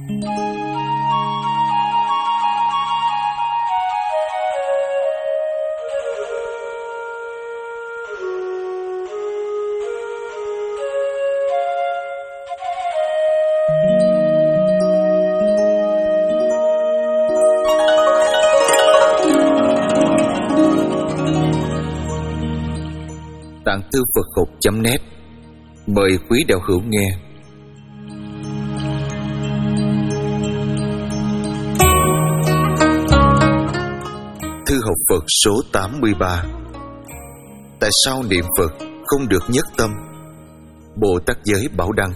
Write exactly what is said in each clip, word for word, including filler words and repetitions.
Tạng Thư Phật Học chấm net mời quý đạo hữu nghe. Thư học Phật số tám mươi ba. Tại sao niệm Phật không được nhất tâm? Bồ Tát Giới Bảo Đăng.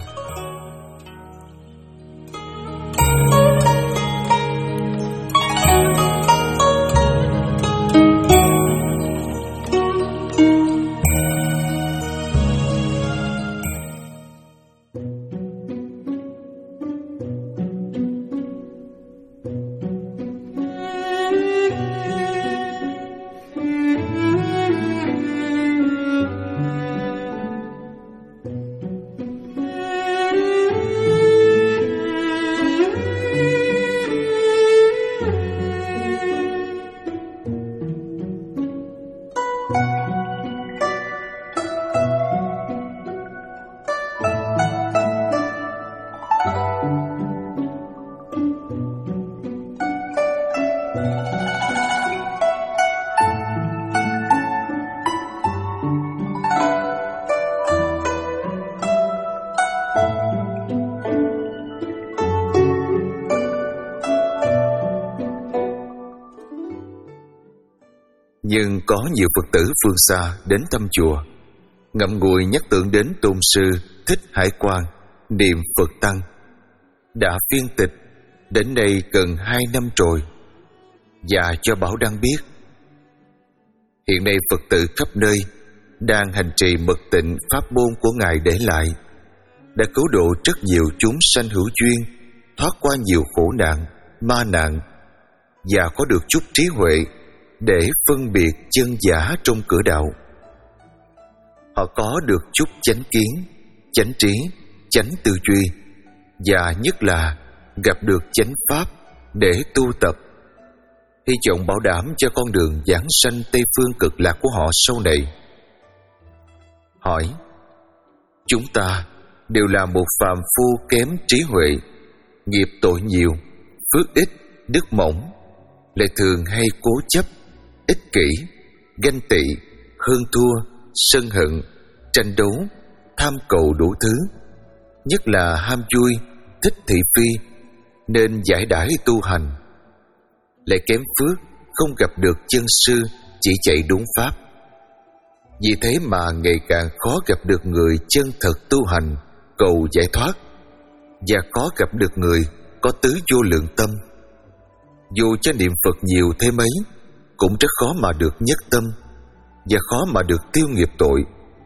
Nhưng có nhiều Phật tử phương xa đến thăm chùa, ngậm ngùi nhắc tưởng đến Tôn sư Thích Hải Quang, niệm Phật Tăng. Đã phiên tịch đến đây gần hai năm rồi, và cho Bảo Đăng biết hiện nay Phật tử khắp nơi đang hành trì mật tịnh pháp môn của Ngài để lại, đã cứu độ rất nhiều chúng sanh hữu duyên, thoát qua nhiều khổ nạn, ma nạn, và có được chút trí huệ để phân biệt chân giả trong cửa đạo. Họ có được chút chánh kiến, chánh trí, chánh tư duy, và nhất là gặp được chánh pháp để tu tập. Hy vọng bảo đảm cho con đường giảng sanh Tây Phương Cực Lạc của họ sau này. Hỏi: chúng ta đều là một phàm phu kém trí huệ, nghiệp tội nhiều, phước ít, đức mỏng, lại thường hay cố chấp, ích kỷ, ganh tị, hơn thua, sân hận, tranh đấu, tham cầu đủ thứ, nhất là ham vui, thích thị phi, nên giải đãi tu hành. Lại kém phước, không gặp được chân sư chỉ chạy đúng pháp. Vì thế mà ngày càng khó gặp được người chân thật tu hành cầu giải thoát, và khó gặp được người có tứ vô lượng tâm. Dù cho niệm Phật nhiều thế mấy, cũng rất khó mà được nhất tâm, và khó mà được tiêu nghiệp tội.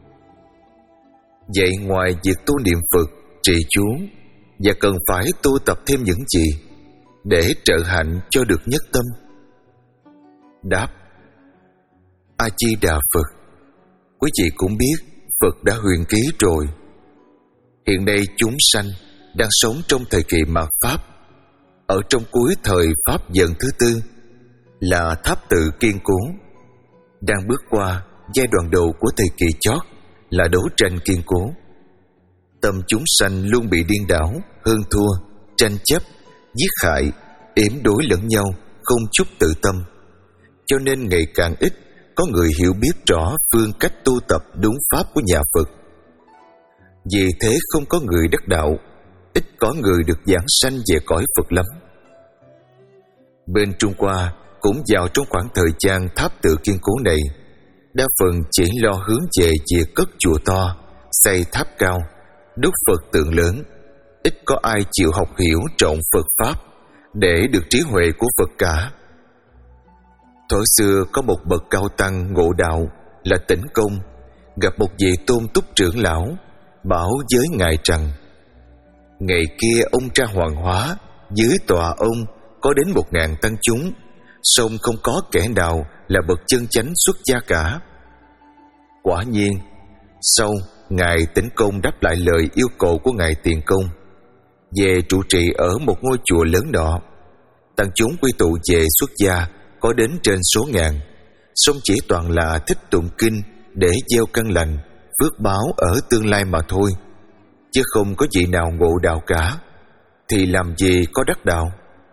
Vậy ngoài việc tu niệm Phật, trì chú, và cần phải tu tập thêm những gì để trợ hạnh cho được nhất tâm? Đáp: A Di Đà Phật. Quý vị cũng biết Phật đã huyền ký rồi. Hiện nay chúng sanh đang sống trong thời kỳ mạt Pháp, ở trong cuối thời Pháp dần thứ tư, là tháp tự kiên cố, đang bước qua giai đoạn đầu của thời kỳ chót là đấu tranh kiên cố. Tâm chúng sanh luôn bị điên đảo, hơn thua, tranh chấp, giết hại, yểm đối lẫn nhau, không chút tự tâm. Cho nên ngày càng ít có người hiểu biết rõ phương cách tu tập đúng pháp của nhà Phật. Vì thế không có người đắc đạo, ít có người được giảng sanh về cõi Phật lắm. Bên Trung Hoa cũng vào trong khoảng thời gian tháp tự kiên cố này, đa phần chỉ lo hướng về việc cất chùa to, xây tháp cao, đúc Phật tượng lớn. Ít có ai chịu học hiểu trọn Phật Pháp để được trí huệ của Phật cả. Thuở xưa có một bậc cao tăng ngộ đạo là Tĩnh Công, gặp một vị tôn túc trưởng lão, bảo với ngài rằng: ngày kia ông ra Hoàng Hóa, dưới tòa ông có đến một ngàn tăng chúng, song không có kẻ nào là bậc chân chánh xuất gia cả. Quả nhiên, sau ngài Tĩnh Công đáp lại lời yêu cầu của ngài Tiền Công, về trụ trì ở một ngôi chùa lớn nọ. Tăng chúng quy tụ về xuất gia có đến trên số ngàn, song chỉ toàn là thích tụng kinh để gieo căn lành, phước báo ở tương lai mà thôi, chứ không có vị nào ngộ đạo cả. Thì làm gì có đắc đạo?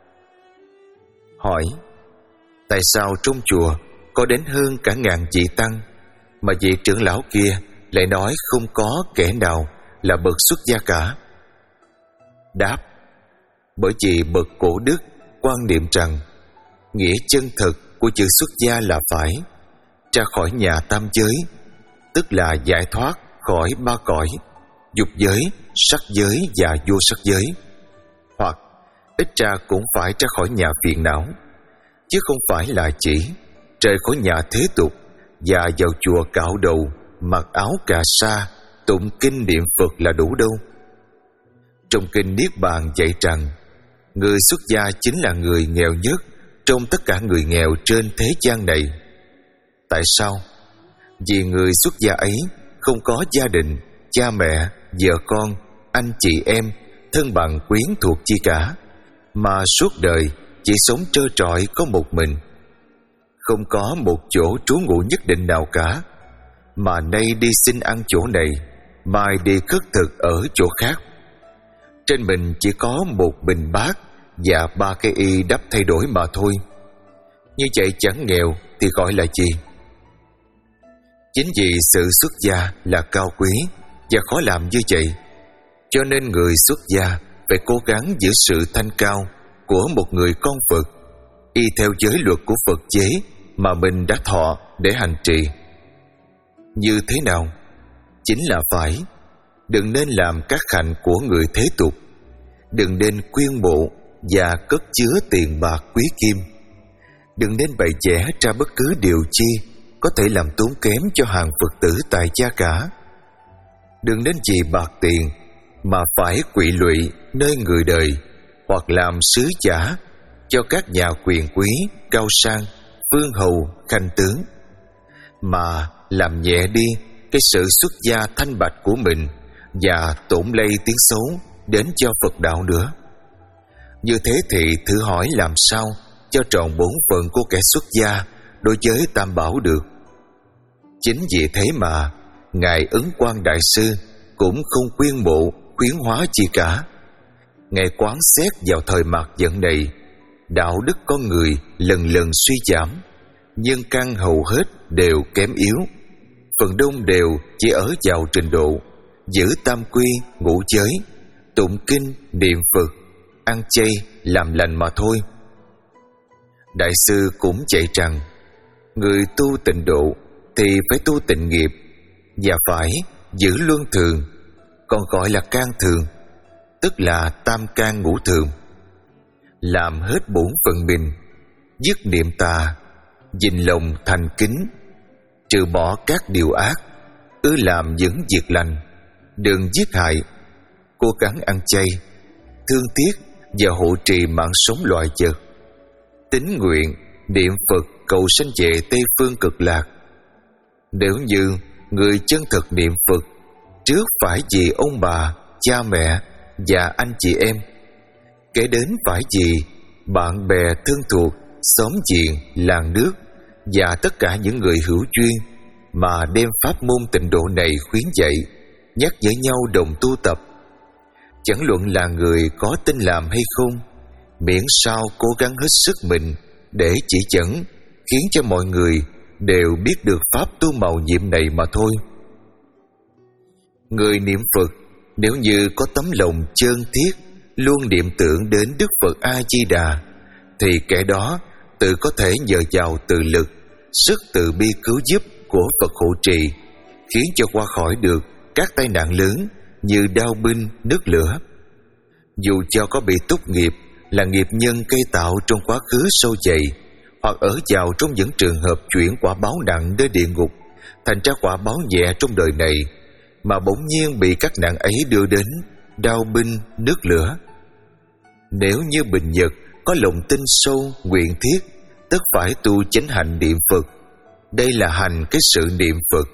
Hỏi: tại sao trong chùa có đến hơn cả ngàn vị tăng, mà vị trưởng lão kia lại nói không có kẻ nào là bậc xuất gia cả? Đáp: bởi vì bậc cổ đức quan niệm rằng nghĩa chân thực của chữ xuất gia là phải ra khỏi nhà tam giới, tức là giải thoát khỏi ba cõi, dục giới, sắc giới và vô sắc giới, hoặc ít ra cũng phải ra khỏi nhà phiền não, chứ không phải là chỉ rời khỏi nhà thế tục và vào chùa cạo đầu, mặc áo cà sa, tụng kinh niệm Phật là đủ đâu. Trong kinh Niết Bàn dạy rằng người xuất gia chính là người nghèo nhất trong tất cả người nghèo trên thế gian này. Tại sao? Vì người xuất gia ấy không có gia đình, cha mẹ, vợ con, anh chị em, thân bằng quyến thuộc chi cả, mà suốt đời chỉ sống trơ trọi có một mình, không có một chỗ trú ngụ nhất định nào cả, mà nay đi xin ăn chỗ này, mai đi khất thực ở chỗ khác. Trên mình chỉ có một bình bát và ba cái y đắp thay đổi mà thôi. Như vậy chẳng nghèo thì gọi là gì? Chính vì sự xuất gia là cao quý và khó làm như vậy, cho nên người xuất gia phải cố gắng giữ sự thanh cao của một người con Phật, y theo giới luật của Phật chế mà mình đã thọ để hành trì. Như thế nào? Chính là phải đừng nên làm các hạnh của người thế tục, đừng nên quyên mộ và cất chứa tiền bạc quý kim, đừng nên bày vẽ ra bất cứ điều chi có thể làm tốn kém cho hàng Phật tử tại gia cả. Đừng nên vì bạc tiền mà phải quỵ lụy nơi người đời, hoặc làm sứ giả cho các nhà quyền quý cao sang, vương hầu, khanh tướng, mà làm nhẹ đi cái sự xuất gia thanh bạch của mình và tổn lây tiếng xấu đến cho Phật đạo nữa. Như thế thì thử hỏi làm sao cho tròn bổn phận của kẻ xuất gia đối với Tam Bảo được. Chính vì thế mà Ngài Ấn Quang Đại Sư cũng không khuyên mộ khuyến hóa chi cả. Ngài quán xét vào thời mạt vận này, đạo đức con người lần lần suy giảm, nhân căn hầu hết đều kém yếu, phần đông đều chỉ ở vào trình độ giữ tam quy ngũ giới, tụng kinh niệm Phật, ăn chay làm lành mà thôi. Đại sư cũng dạy rằng người tu tịnh độ thì phải tu tịnh nghiệp và phải giữ luân thường, còn gọi là can thường, tức là tam can ngũ thường. Làm hết bổn phận mình, dứt niệm tà, dình lòng thành kính, trừ bỏ các điều ác, ư làm những việc lành, đừng giết hại, cố gắng ăn chay, thương tiếc và hộ trì mạng sống loài vật, tín nguyện niệm Phật cầu sanh về Tây Phương Cực Lạc. Nếu như người chân thực niệm Phật, trước phải vì ông bà, cha mẹ và anh chị em, kế đến phải vì bạn bè thân thuộc, xóm giềng, làng nước và tất cả những người hữu duyên, mà đem pháp môn tịnh độ này khuyến dạy, nhắc nhở nhau đồng tu tập. Chẳng luận là người có tin làm hay không, miễn sao cố gắng hết sức mình để chỉ dẫn, khiến cho mọi người đều biết được pháp tu màu nhiệm này mà thôi. Người niệm Phật nếu như có tấm lòng chân thiết, luôn niệm tưởng đến Đức Phật A Di Đà, thì kẻ đó tự có thể nhờ vào tự lực, sức từ bi cứu giúp của Phật hộ trì, khiến cho qua khỏi được các tai nạn lớn như đao binh, nước lửa. Dù cho có bị túc nghiệp là nghiệp nhân gây tạo trong quá khứ sâu dày, hoặc ở vào trong những trường hợp chuyển quả báo nặng đến địa ngục, thành ra quả báo nhẹ trong đời này, mà bỗng nhiên bị các nạn ấy đưa đến đao binh, nước lửa. Nếu như Bình Nhật có lòng tin sâu, nguyện thiết, tất phải tu chánh hạnh niệm Phật. Đây là hành cái sự niệm Phật.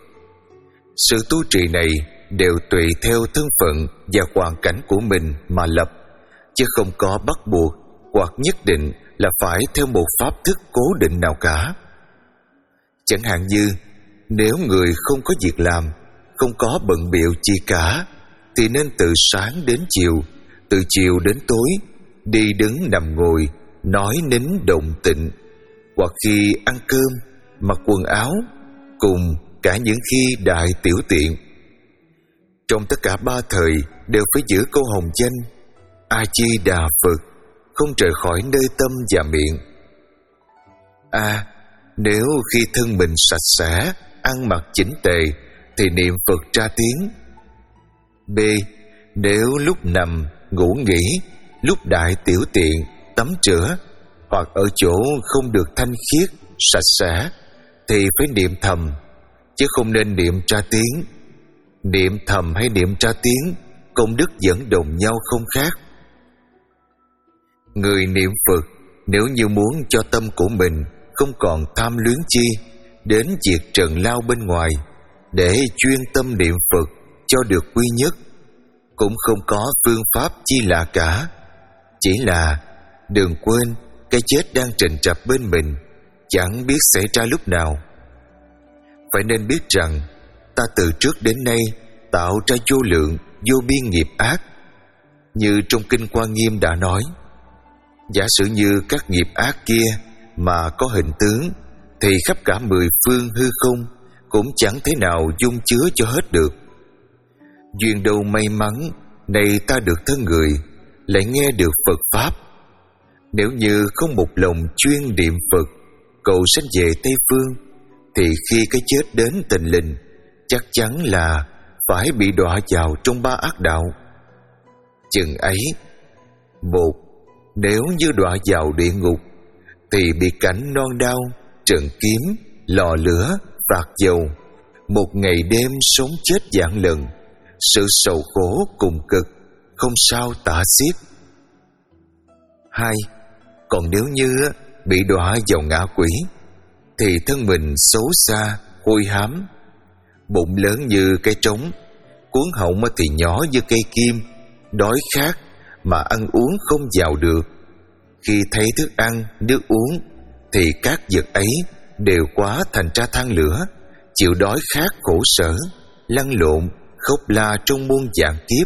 Sự tu trì này đều tùy theo thân phận và hoàn cảnh của mình mà lập, chứ không có bắt buộc hoặc nhất định là phải theo một pháp thức cố định nào cả. Chẳng hạn như nếu người không có việc làm, không có bận bịu chi cả, thì nên từ sáng đến chiều, từ chiều đến tối, đi đứng nằm ngồi, nói nín động tịnh, hoặc khi ăn cơm, mặc quần áo, cùng cả những khi đại tiểu tiện. Trong tất cả ba thời đều phải giữ câu hồng danh A Di Đà Phật, không rời khỏi nơi tâm và miệng. A. Nếu khi thân mình sạch sẽ, ăn mặc chỉnh tề, thì niệm Phật ra tiếng. B. Nếu lúc nằm, ngủ nghỉ, lúc đại tiểu tiện, tắm rửa, hoặc ở chỗ không được thanh khiết, sạch sẽ, thì phải niệm thầm, chứ không nên niệm ra tiếng. Niệm thầm hay niệm ra tiếng, công đức vẫn đồng nhau không khác. Người niệm Phật nếu như muốn cho tâm của mình không còn tham luyến chi đến việc trần lao bên ngoài, để chuyên tâm niệm Phật cho được quy nhất, cũng không có phương pháp chi lạ cả. Chỉ là đừng quên cái chết đang trình trập bên mình, chẳng biết xảy ra lúc nào. Phải nên biết rằng ta từ trước đến nay tạo ra vô lượng vô biên nghiệp ác. Như trong Kinh Quan Nghiêm đã nói, giả sử như các nghiệp ác kia mà có hình tướng, thì khắp cả mười phương hư không cũng chẳng thể nào dung chứa cho hết được. Duyên đâu may mắn này ta được thân người, lại nghe được Phật Pháp. Nếu như không một lòng chuyên niệm Phật, cầu sanh về Tây Phương, thì khi cái chết đến tình lình, chắc chắn là phải bị đọa vào trong ba ác đạo. Chừng ấy, một, nếu như đọa vào địa ngục, thì bị cảnh non đau, trận kiếm, lò lửa, phạt dầu, một ngày đêm sống chết vạn lần, sự sầu khổ cùng cực, không sao tả xiết. Hai, còn nếu như bị đọa vào ngạ quỷ, thì thân mình xấu xa, hôi hám, bụng lớn như cây trống, cuống họng thì nhỏ như cây kim, đói khát mà ăn uống không vào được. Khi thấy thức ăn, nước uống, thì các vật ấy đều quá thành ra than lửa, chịu đói khát khổ sở, lăn lộn, khóc la trong muôn vạn kiếp.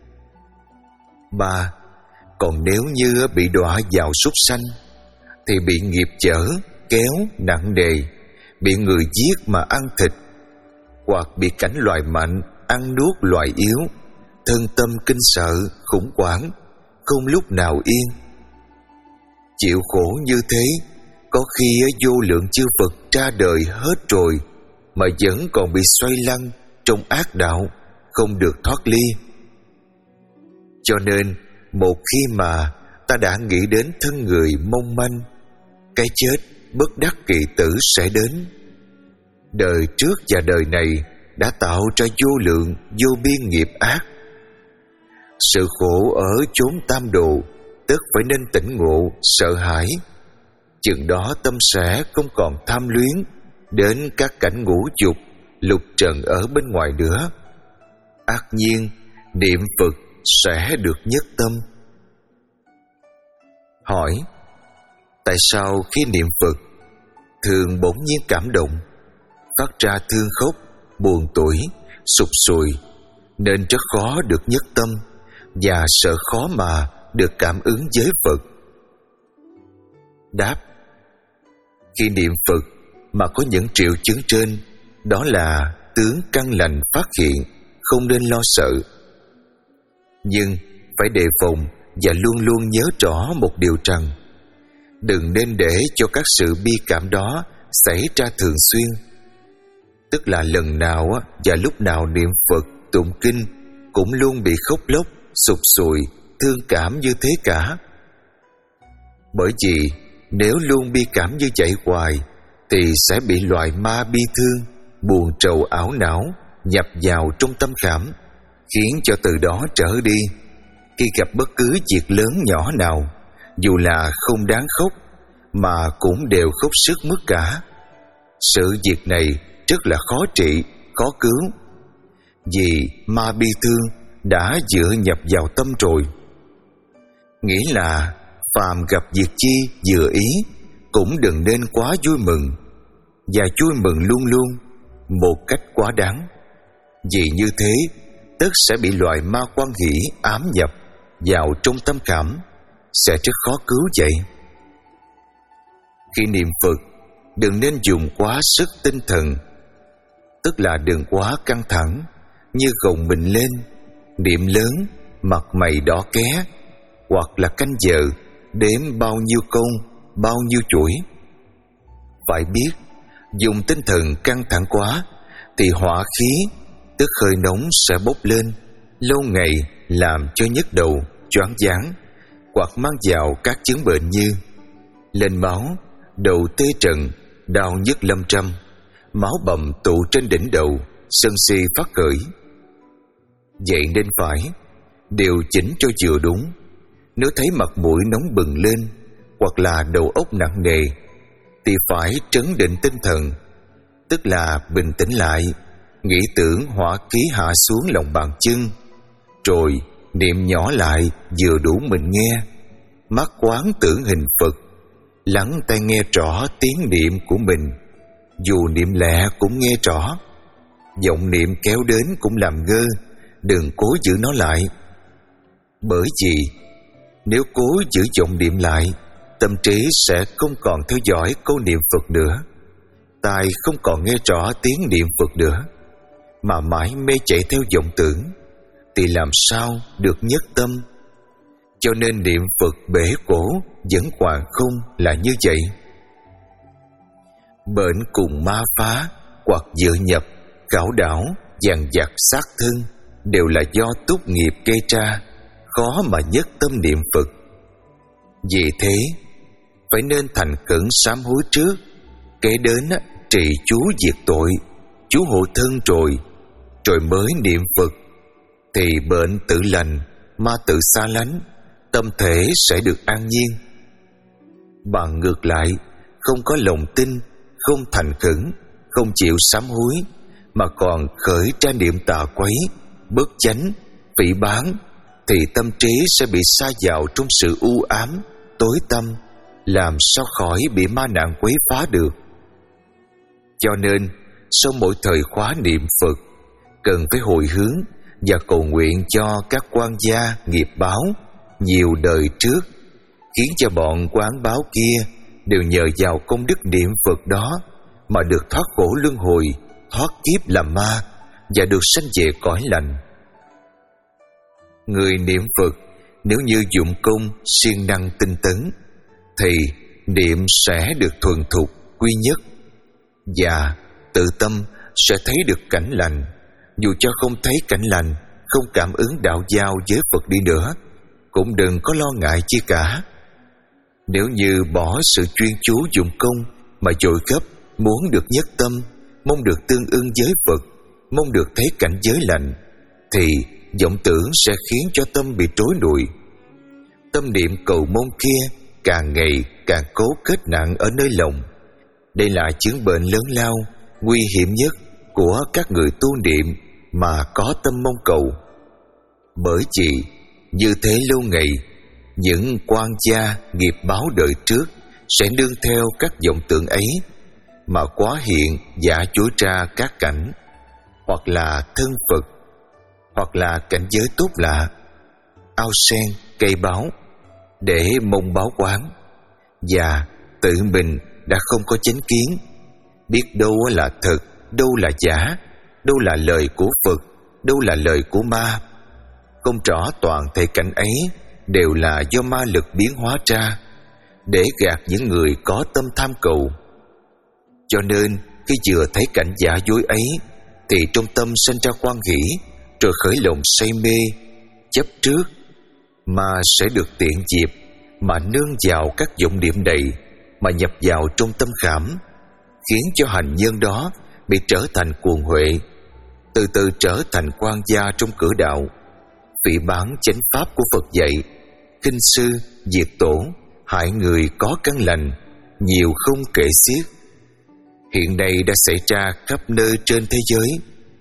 Ba, còn nếu như bị đọa vào súc sanh, thì bị nghiệp chở, kéo, nặng nề, bị người giết mà ăn thịt, hoặc bị cảnh loài mạnh ăn nuốt loài yếu, thân tâm kinh sợ, khủng hoảng, không lúc nào yên. Chịu khổ như thế, có khi vô lượng chư Phật ra đời hết rồi, mà vẫn còn bị xoay lăn trong ác đạo, không được thoát ly. Cho nên, một khi mà ta đã nghĩ đến thân người mong manh, cái chết bất đắc kỳ tử sẽ đến. Đời trước và đời này đã tạo ra vô lượng vô biên nghiệp ác. Sự khổ ở chốn tam độ tức phải nên tỉnh ngộ, sợ hãi. Chừng đó tâm sẽ không còn tham luyến đến các cảnh ngũ dục, lục trần ở bên ngoài nữa. Ác nhiên niệm Phật sẽ được nhất tâm. Hỏi: tại sao khi niệm Phật thường bỗng nhiên cảm động, phát ra thương khóc, buồn tủi, sụp sùi, nên rất khó được nhất tâm, và sợ khó mà được cảm ứng với Phật? Đáp: khi niệm Phật mà có những triệu chứng trên, đó là tướng căn lành phát hiện, không nên lo sợ. Nhưng phải đề phòng và luôn luôn nhớ rõ một điều rằng, đừng nên để cho các sự bi cảm đó xảy ra thường xuyên. Tức là lần nào và lúc nào niệm Phật, tụng kinh cũng luôn bị khóc lóc, sụp sùi, thương cảm như thế cả. Bởi vì nếu luôn bi cảm như vậy hoài, thì sẽ bị loại ma bi thương, buồn trầu ảo não nhập vào trong tâm khảm, khiến cho từ đó trở đi, khi gặp bất cứ việc lớn nhỏ nào, dù là không đáng khóc, mà cũng đều khóc sức mướt cả. Sự việc này rất là khó trị, khó cứu, vì ma bi thương đã dựa nhập vào tâm rồi. Nghĩa là phàm gặp việc chi vừa ý cũng đừng nên quá vui mừng, và vui mừng luôn luôn một cách quá đáng. Vì như thế tất sẽ bị loại ma quan hỷ ám nhập vào trong tâm cảm, sẽ rất khó cứu vậy. Khi niệm Phật, đừng nên dùng quá sức tinh thần, tức là đừng quá căng thẳng, như gồng mình lên, niệm lớn, mặt mày đỏ ké, hoặc là canh giờ đếm bao nhiêu công, bao nhiêu chuỗi. Phải biết, dùng tinh thần căng thẳng quá thì hỏa khí, tức hơi nóng sẽ bốc lên, lâu ngày làm cho nhức đầu, choáng váng, hoặc mang vào các chứng bệnh như lên máu, đầu tê trần, đau nhức lâm trăm, máu bầm tụ trên đỉnh đầu, sân si phát khởi. Vậy nên phải điều chỉnh cho vừa đúng. Nếu thấy mặt mũi nóng bừng lên, hoặc là đầu óc nặng nề, thì phải trấn định tinh thần, tức là bình tĩnh lại, nghĩ tưởng hỏa khí hạ xuống lòng bàn chân, rồi niệm nhỏ lại vừa đủ mình nghe, mắt quán tưởng hình Phật, lắng tai nghe rõ tiếng niệm của mình. Dù niệm lẹ cũng nghe rõ, giọng niệm kéo đến cũng làm ngơ, đừng cố giữ nó lại. Bởi vì nếu cố giữ giọng niệm lại, tâm trí sẽ không còn theo dõi câu niệm Phật nữa, tai không còn nghe rõ tiếng niệm Phật nữa, mà mãi mê chạy theo vọng tưởng, thì làm sao được nhất tâm. Cho nên niệm Phật bể cổ vẫn hoàn không là như vậy. Bệnh cùng ma phá hoặc dự nhập, khảo đảo, dằn vặt sát thân đều là do túc nghiệp gây ra, khó mà nhất tâm niệm Phật. Vì thế phải nên thành khẩn sám hối trước, kế đến trì chú diệt tội, chú hộ thân rồi rồi mới niệm Phật, thì bệnh tự lành, ma tự xa lánh, tâm thể sẽ được an nhiên. Bằng ngược lại, không có lòng tin, không thành khẩn, không chịu sám hối, mà còn khởi ra niệm tà quấy, bất chánh, phỉ báng, thì tâm trí sẽ bị sa vào trong sự u ám, tối tăm, làm sao khỏi bị ma nạn quấy phá được. Cho nên sau mỗi thời khóa niệm Phật, cần phải hồi hướng và cầu nguyện cho các quan gia nghiệp báo nhiều đời trước, khiến cho bọn quán báo kia đều nhờ vào công đức niệm Phật đó mà được thoát khổ luân hồi, thoát kiếp làm ma và được sanh về cõi lành. Người niệm Phật nếu như dụng công siêng năng tinh tấn, thì niệm sẽ được thuần thục quy nhất, và tự tâm sẽ thấy được cảnh lành. Dù cho không thấy cảnh lành, không cảm ứng đạo giao với Phật đi nữa, cũng đừng có lo ngại chi cả. Nếu như bỏ sự chuyên chú dụng công mà vội gấp muốn được nhất tâm, mong được tương ưng với Phật, mong được thấy cảnh giới lành, thì vọng tưởng sẽ khiến cho tâm bị trối lụi. Tâm niệm cầu mong kia càng ngày càng cố kết nặng ở nơi lòng. Đây là chứng bệnh lớn lao, nguy hiểm nhất của các người tu niệm mà có tâm mong cầu. Bởi vì như thế lâu ngày, những quan gia nghiệp báo đời trước sẽ nương theo các vọng tưởng ấy mà quá hiện giả chối ra các cảnh, hoặc là thân Phật, hoặc là cảnh giới tốt lạ, ao sen, cây báo, để mong báo quán, và tự mình đã không có chánh kiến, biết đâu là thật, đâu là giả, đâu là lời của Phật, đâu là lời của ma. Không rõ toàn thể cảnh ấy đều là do ma lực biến hóa ra, để gạt những người có tâm tham cầu. Cho nên khi vừa thấy cảnh giả dối ấy, thì trong tâm sinh ra quan hỷ, rồi khởi lòng say mê, chấp trước, mà sẽ được tiện dịp mà nương vào các vọng niệm đầy, mà nhập vào trong tâm khảm, khiến cho hành nhân đó bị trở thành cuồng huệ, từ từ trở thành quan gia trong cửa đạo, phỉ báng chánh pháp của Phật dạy, khinh sư, diệt tổ, hại người có căn lành, nhiều không kể xiết. Hiện nay đã xảy ra khắp nơi trên thế giới.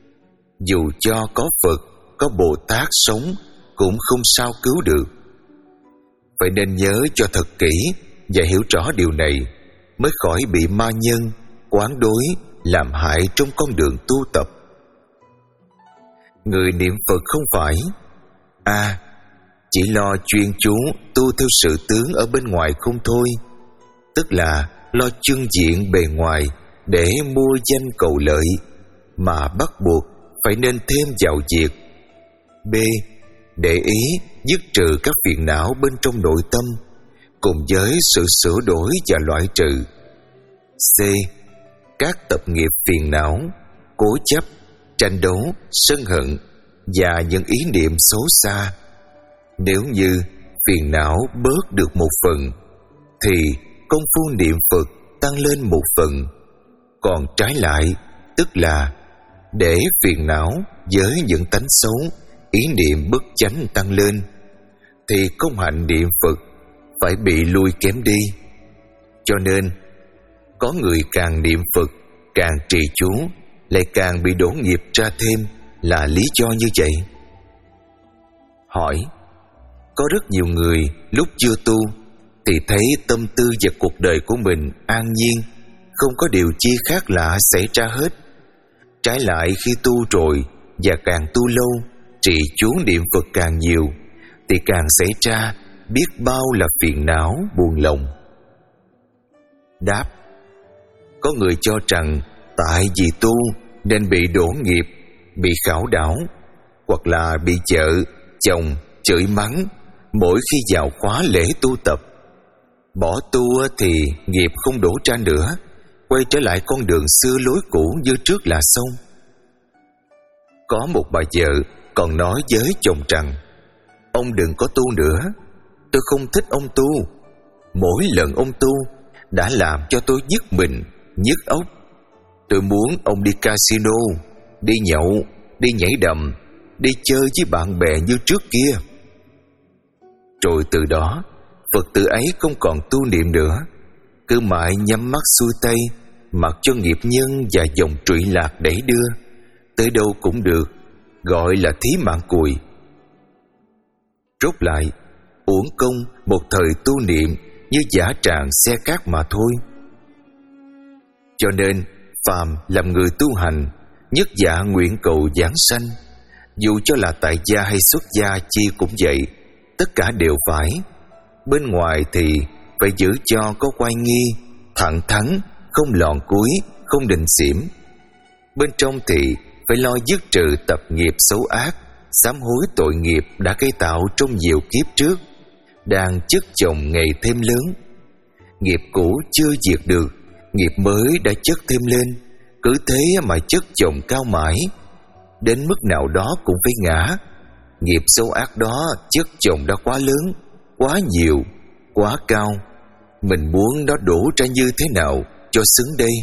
Dù cho có Phật, có Bồ Tát sống cũng không sao cứu được. phải nên nhớ cho thật kỹ và hiểu rõ điều này, mới khỏi bị ma nhân quán đối làm hại trong con đường tu tập. Người niệm Phật không phải A. Chỉ lo chuyên chú tu theo sự tướng ở bên ngoài không thôi, tức là lo trưng diện bề ngoài để mua danh cầu lợi, mà bắt buộc phải nên thêm vào việc B. Để ý dứt trừ các phiền não bên trong nội tâm, cùng với sự sửa đổi và loại trừ. C. Các tập nghiệp phiền não, cố chấp, tranh đấu, sân hận và những ý niệm xấu xa. Nếu như phiền não bớt được một phần, thì công phu niệm Phật tăng lên một phần. Còn trái lại, tức là để phiền não với những tánh xấu, ý niệm bất chánh tăng lên, thì công hạnh niệm Phật phải bị lui kém đi. Cho nên, có người càng niệm Phật, càng trì chú, lại càng bị đổ nghiệp ra thêm, là lý do như vậy. Hỏi: có rất nhiều người lúc chưa tu thì thấy tâm tư và cuộc đời của mình an nhiên, không có điều chi khác lạ xảy ra hết. Trái lại khi tu rồi và càng tu lâu, trì chú niệm Phật càng nhiều, thì càng xảy ra biết bao là phiền não buồn lòng. Đáp: có người cho rằng tại vì tu nên bị đổ nghiệp, bị khảo đảo, hoặc là bị vợ, chồng chửi mắng mỗi khi vào khóa lễ tu tập. Bỏ tu thì nghiệp không đổ ra nữa, quay trở lại con đường xưa lối cũ như trước là xong. Có một bà vợ còn nói với chồng rằng: ông đừng có tu nữa, tôi không thích ông tu. Mỗi lần ông tu đã làm cho tôi nhức mình, nhức óc. Tôi muốn ông đi casino, đi nhậu, đi nhảy đầm, đi chơi với bạn bè như trước kia. Rồi từ đó, Phật tử ấy không còn tu niệm nữa, cứ mãi nhắm mắt xuôi tay, mặc cho nghiệp nhân và dòng trụy lạc đẩy đưa, tới đâu cũng được, gọi là thí mạng cùi. Rốt lại, uổng công một thời tu niệm như giả tràng xe cát mà thôi. Cho nên, phàm làm người tu hành, nhất dạ nguyện cầu giảng sanh, dù cho là tại gia hay xuất gia chi cũng vậy, tất cả đều phải. Bên ngoài thì phải giữ cho có oai nghi, thẳng thắn, không lòn cúi, không đình xỉm. Bên trong thì phải lo dứt trừ tập nghiệp xấu ác, sám hối tội nghiệp đã gây tạo trong nhiều kiếp trước, đang chất chồng ngày thêm lớn. Nghiệp cũ chưa diệt được, nghiệp mới đã chất thêm lên, cứ thế mà chất chồng cao mãi, đến mức nào đó cũng phải ngã. Nghiệp xấu ác đó chất chồng đã quá lớn, quá nhiều, quá cao. Mình muốn nó đổ ra như thế nào cho xứng đây?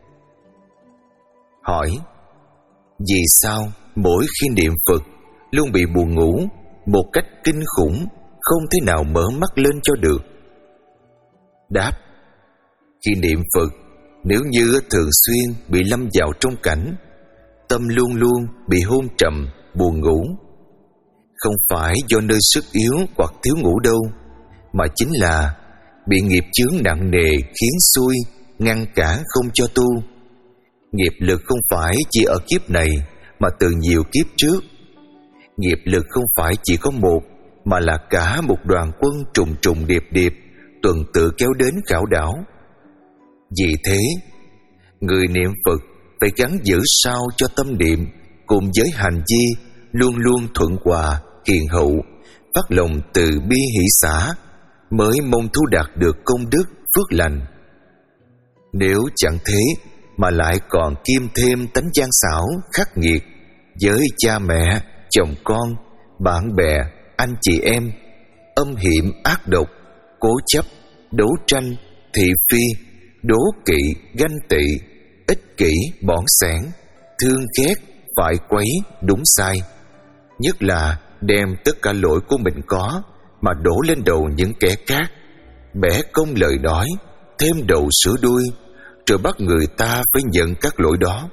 Hỏi: vì sao mỗi khi niệm Phật luôn bị buồn ngủ một cách kinh khủng, không thể nào mở mắt lên cho được? Đáp: khi niệm Phật, nếu như thường xuyên bị lâm vào trong cảnh tâm luôn luôn bị hôn trầm, buồn ngủ, không phải do nơi sức yếu hoặc thiếu ngủ đâu, mà chính là bị nghiệp chướng nặng nề khiến xuôi, ngăn cản không cho tu. Nghiệp lực không phải chỉ ở kiếp này, mà từ nhiều kiếp trước. Nghiệp lực không phải chỉ có một, mà là cả một đoàn quân trùng trùng điệp điệp, tuần tự kéo đến khảo đảo. Vì thế, người niệm Phật phải gắng giữ sao cho tâm niệm cùng với hành vi luôn luôn thuận hòa, hiền hậu, phát lòng từ bi hỷ xả, mới mong thu đạt được công đức phước lành. Nếu chẳng thế mà lại còn kiêm thêm tánh gian xảo khắc nghiệt với cha mẹ, chồng con, bạn bè, anh chị em, âm hiểm ác độc, cố chấp, đấu tranh, thị phi, đố kỵ, ganh tị, ích kỷ, bỏng sẻn, thương ghét, phải quấy, đúng sai, nhất là đem tất cả lỗi của mình có mà đổ lên đầu những kẻ khác, bẻ cong lời nói, thêm đầu sửa đuôi, rồi bắt người ta phải nhận các lỗi đó,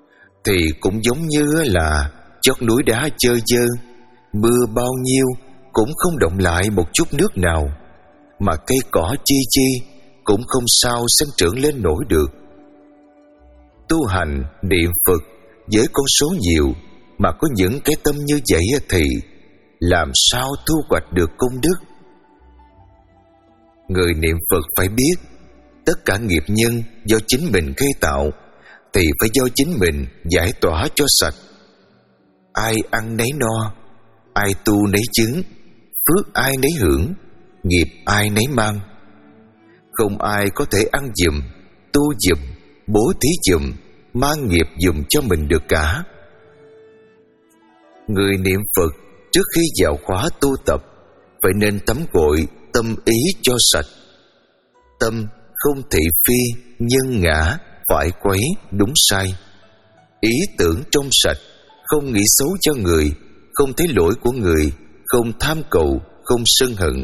thì cũng giống như là chót núi đá chơi dơ, mưa bao nhiêu cũng không động lại một chút nước nào, mà cây cỏ chi chi cũng không sao sinh trưởng lên nổi được. Tu hành niệm Phật với con số nhiều mà có những cái tâm như vậy thì làm sao thu hoạch được công đức? Người niệm Phật phải biết, tất cả nghiệp nhân do chính mình gây tạo thì phải do chính mình giải tỏa cho sạch. Ai ăn nấy no, ai tu nấy chứng, phước ai nấy hưởng, nghiệp ai nấy mang. Không ai có thể ăn giùm, tu giùm, bố thí giùm, mang nghiệp giùm cho mình được cả. Người niệm Phật trước khi vào khóa tu tập phải nên tắm gội tâm ý cho sạch. Tâm không thị phi, nhân ngã, phải quấy, đúng sai. Ý tưởng trong sạch, không nghĩ xấu cho người, không thấy lỗi của người, không tham cầu, không sân hận.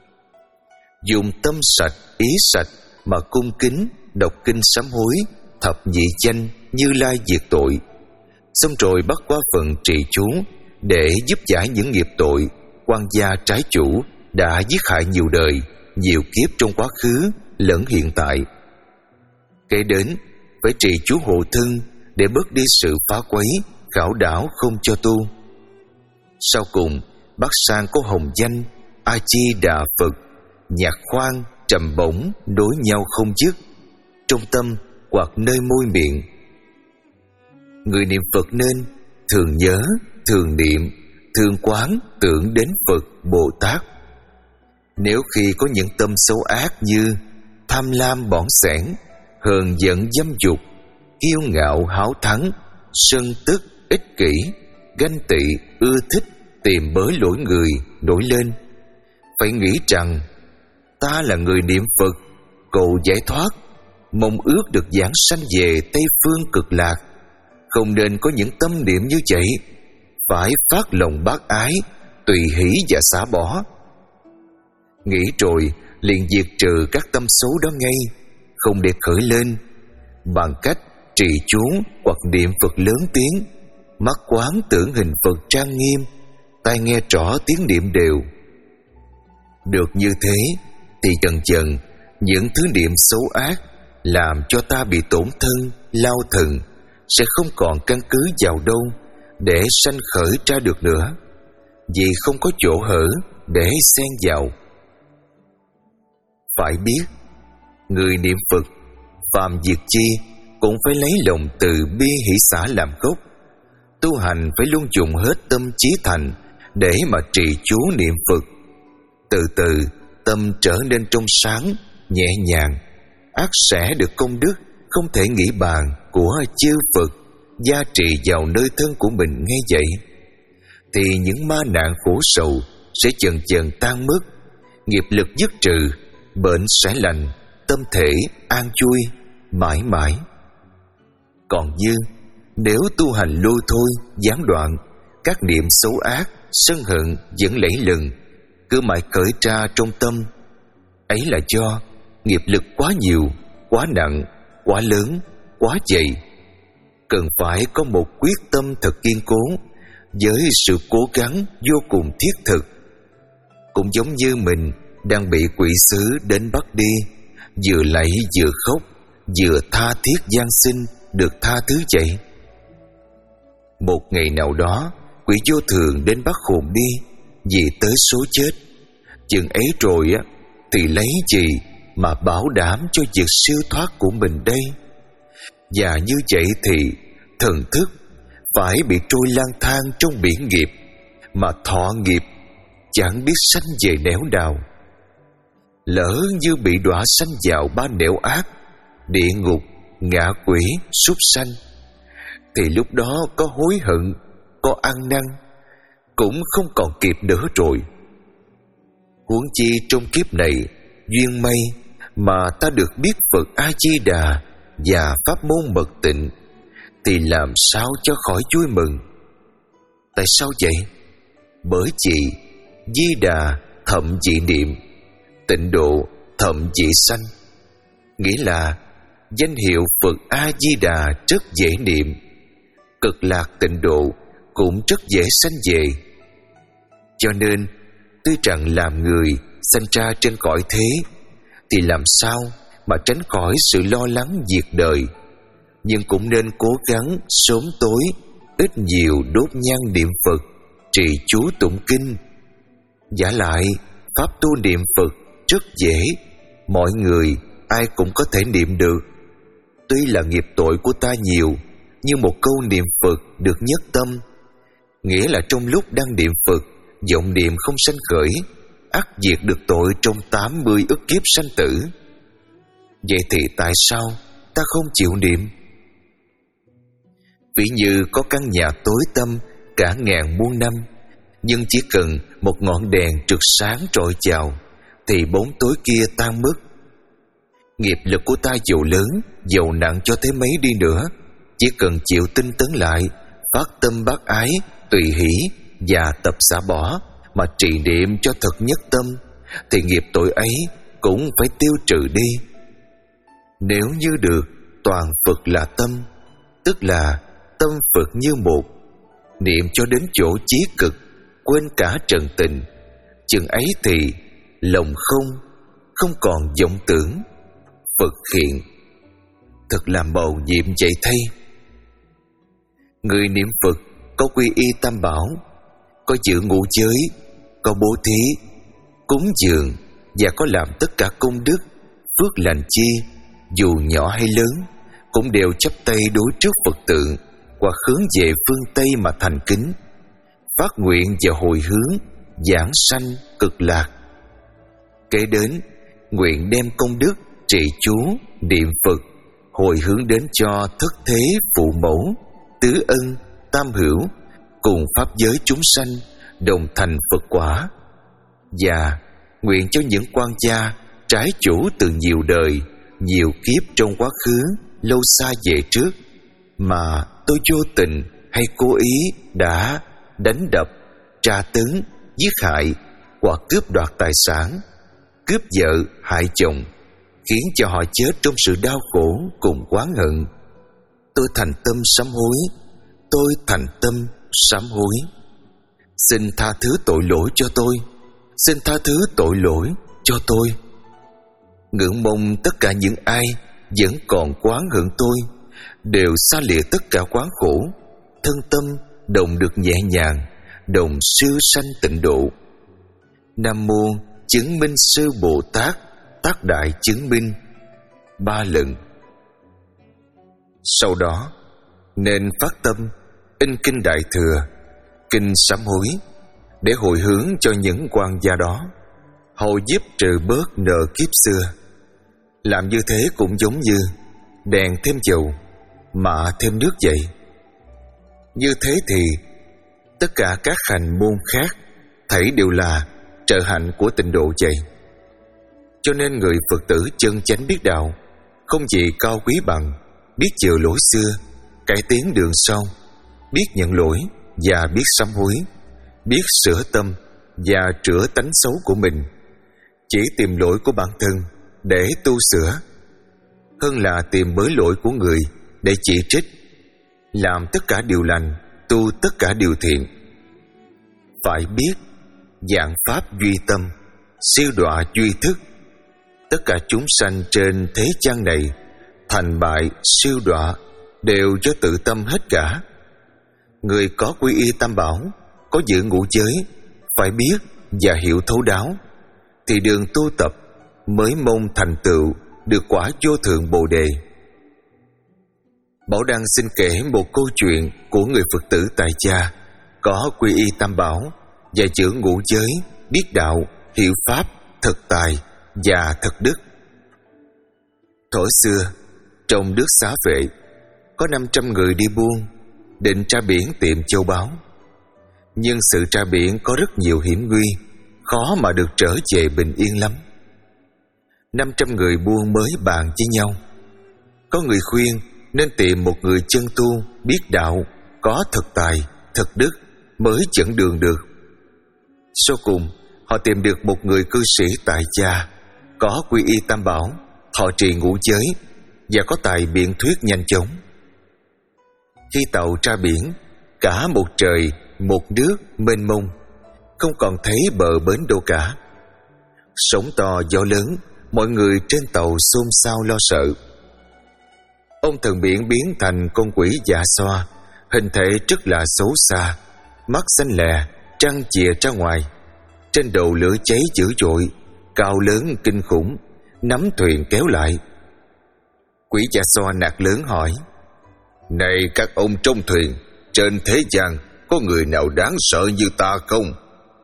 Dùng tâm sạch, ý sạch mà cung kính, đọc kinh sám hối, thập nhị chánh, Như Lai diệt tội. Xong rồi bắt qua phần trì chú để giúp giải những nghiệp tội quan gia trái chủ đã giết hại nhiều đời, nhiều kiếp trong quá khứ lẫn hiện tại. Kế đến phải trì chú hộ thân để bớt đi sự phá quấy, khảo đảo không cho tu. Sau cùng bắt sang có hồng danh A Di Đà Phật, nhạc khoan trầm bổng đối nhau không dứt, trong tâm hoặc nơi môi miệng. Người niệm Phật nên thường nhớ, thường niệm, thường quán tưởng đến Phật Bồ Tát. Nếu khi có những tâm xấu ác như tham lam bỏng sẻn, hờn giận dâm dục, kiêu ngạo háo thắng, sân tức ích kỷ, ganh tị ưa thích, tìm bới lỗi người nổi lên, phải nghĩ rằng ta là người niệm Phật, cầu giải thoát, mong ước được giảng sanh về Tây Phương Cực Lạc. Không nên có những tâm niệm như vậy, phải phát lòng bác ái, tùy hỷ và xả bỏ. Nghĩ rồi liền diệt trừ các tâm xấu đó ngay, không để khởi lên, bằng cách trì chú hoặc niệm Phật lớn tiếng, mắt quán tưởng hình Phật trang nghiêm, tai nghe rõ tiếng niệm đều. Được như thế thì dần dần những thứ niệm xấu ác làm cho ta bị tổn thân, lao thần sẽ không còn căn cứ vào đâu để sanh khởi ra được nữa, vì không có chỗ hở để xen vào. Phải biết, người niệm Phật phàm việc chi cũng phải lấy lòng từ bi hỷ xả làm gốc. Tu hành phải luôn dùng hết tâm trí thành để mà trì chú niệm Phật. Từ từ tâm trở nên trong sáng, nhẹ nhàng, ắt sẽ được công đức không thể nghĩ bàn của chư Phật gia trì vào nơi thân của mình ngay vậy. Thì những ma nạn khổ sầu sẽ dần dần tan mất, nghiệp lực dứt trừ, bệnh sẽ lành, tâm thể an vui mãi mãi. Còn như nếu tu hành lôi thôi, gián đoạn, các niệm xấu ác, sân hận vẫn lẫy lừng, cứ mãi khởi ra trong tâm, ấy là do nghiệp lực quá nhiều, quá nặng, quá lớn, quá dày. Cần phải có một quyết tâm thật kiên cố, với sự cố gắng vô cùng thiết thực. Cũng giống như mình đang bị quỷ sứ đến bắt đi, vừa lạy vừa khóc, vừa tha thiết van xin được tha thứ vậy. Một ngày nào đó, quỷ vô thường đến bắt hồn đi vì tới số chết. Chừng ấy rồi á thì lấy gì mà bảo đảm cho việc siêu thoát của mình đây? Và như vậy thì thần thức phải bị trôi lang thang trong biển nghiệp, mà thọ nghiệp chẳng biết sanh về nẻo nào. Lỡ như bị đọa sanh vào ba nẻo ác, địa ngục, ngạ quỷ, súc sanh, thì lúc đó có hối hận, có ăn năn cũng không còn kịp nữa rồi. Huống chi trong kiếp này duyên may mà ta được biết Phật A Di Đà và pháp môn mật tịnh, thì làm sao cho khỏi vui mừng? Tại sao vậy? Bởi vì Di Đà thậm dị niệm, tịnh độ thậm dị sanh. Nghĩa là danh hiệu Phật A Di Đà rất dễ niệm, cực lạc tịnh độ cũng rất dễ sanh về. Cho nên Tuy rằng làm người sanh ra trên cõi thế, thì làm sao mà tránh khỏi sự lo lắng diệt đời, nhưng cũng nên cố gắng sớm tối ít nhiều đốt nhang niệm Phật, trì chú tụng kinh. Vả lại pháp tu niệm Phật rất dễ, mọi người ai cũng có thể niệm được. Tuy là nghiệp tội của ta nhiều, nhưng một câu niệm Phật được nhất tâm, nghĩa là trong lúc đang niệm Phật, vọng niệm không sanh khởi, ắt diệt được tội trong tám mươi ức kiếp sanh tử. Vậy thì tại sao ta không chịu niệm? Ví như có căn nhà tối tăm cả ngàn muôn năm, nhưng chỉ cần một ngọn đèn trực sáng trọi chào thì bóng tối kia tan mất. Nghiệp lực của ta dù lớn, dầu nặng cho thế mấy đi nữa, chỉ cần chịu tinh tấn lại, phát tâm bác ái, tùy hỷ và tập xả bỏ, mà trì niệm cho thật nhất tâm, thì nghiệp tội ấy cũng phải tiêu trừ đi. Nếu như được toàn Phật là tâm, tức là tâm Phật như một, niệm cho đến chỗ chí cực, quên cả trần tình, chừng ấy thì lòng không, không còn vọng tưởng, Phật hiện. Thật là mầu nhiệm vậy thay. Người niệm Phật có quy y tam bảo, có giữ ngũ giới, có bố thí, cúng dường và có làm tất cả công đức, phước lành chi, dù nhỏ hay lớn, cũng đều chắp tay đối trước Phật tượng hoặc hướng về phương Tây mà thành kính, phát nguyện và hồi hướng giảng sanh cực lạc. Kế đến, nguyện đem công đức trì chú niệm Phật hồi hướng đến cho thất thế phụ mẫu, tứ ân, tam hữu cùng pháp giới chúng sanh đồng thành Phật quả. Và nguyện cho những quan gia trái chủ từ nhiều đời, nhiều kiếp trong quá khứ lâu xa về trước, mà tôi vô tình hay cố ý đã đánh đập, tra tấn, giết hại hoặc cướp đoạt tài sản, cướp vợ, hại chồng, khiến cho họ chết trong sự đau khổ cùng oán hận. Tôi thành tâm sám hối, tôi thành tâm sám hối. Xin tha thứ tội lỗi cho tôi, xin tha thứ tội lỗi cho tôi. Ngưỡng mong tất cả những ai vẫn còn oán hận tôi đều xa lìa tất cả quán khổ, thân tâm đồng được nhẹ nhàng, đồng siêu sanh tịnh độ. Nam mô Chứng Minh Sư Bồ Tát Tác Đại Chứng Minh ba lần. Sau đó nên phát tâm in kinh Đại Thừa, kinh sám hối để hồi hướng cho những quan gia đó, hầu giúp trừ bớt nợ kiếp xưa. Làm như thế cũng giống như đèn thêm dầu, mạ thêm nước vậy. Như thế thì tất cả các hành môn khác thảy đều là trợ hạnh của tịnh độ vậy. Cho nên người Phật tử chân chánh biết đạo, không gì cao quý bằng biết chừa lỗi xưa, cải tiến đường sau, biết nhận lỗi và biết sám hối, biết sửa tâm và chữa tánh xấu của mình, chỉ tìm lỗi của bản thân để tu sửa, hơn là tìm bới lỗi của người để chỉ trích. Làm tất cả điều lành, tu tất cả điều thiện. Phải biết dạng pháp duy tâm, siêu đọa duy thức. Tất cả chúng sanh trên thế gian này thành bại siêu đọa đều do tự tâm hết cả. Người có quy y tam bảo, có giữ ngũ giới, phải biết và hiểu thấu đáo, thì đường tu tập mới mong thành tựu được quả vô thượng Bồ Đề. Bảo Đăng xin kể một câu chuyện của người Phật tử tại gia có quy y tam bảo và giữ ngũ giới, biết đạo, hiểu pháp, thực tài và thực đức. Thuở xưa, trong nước Xá Vệ, có năm trăm người đi buôn, định tra biển tìm châu báu. Nhưng sự tra biển có rất nhiều hiểm nguy, khó mà được trở về bình yên lắm. Năm trăm người buôn mới bàn với nhau. Có người khuyên nên tìm một người chân tu, biết đạo, có thực tài, thực đức mới dẫn đường được. Sau cùng, họ tìm được một người cư sĩ tại gia, có quy y tam bảo, thọ trì ngũ giới và có tài biện thuyết nhanh chóng. Khi tàu ra biển, cả một trời, một nước mênh mông, không còn thấy bờ bến đâu cả. Sóng to gió lớn, mọi người trên tàu xôn xao lo sợ. Ông thần biển biến thành con quỷ dạ xoa, hình thể rất là xấu xa, mắt xanh lè, trăng chìa ra ngoài. Trên đầu lửa cháy dữ dội, cao lớn kinh khủng, nắm thuyền kéo lại. Quỷ dạ xoa nạt lớn hỏi: Này các ông trong thuyền, trên thế gian có người nào đáng sợ như ta không?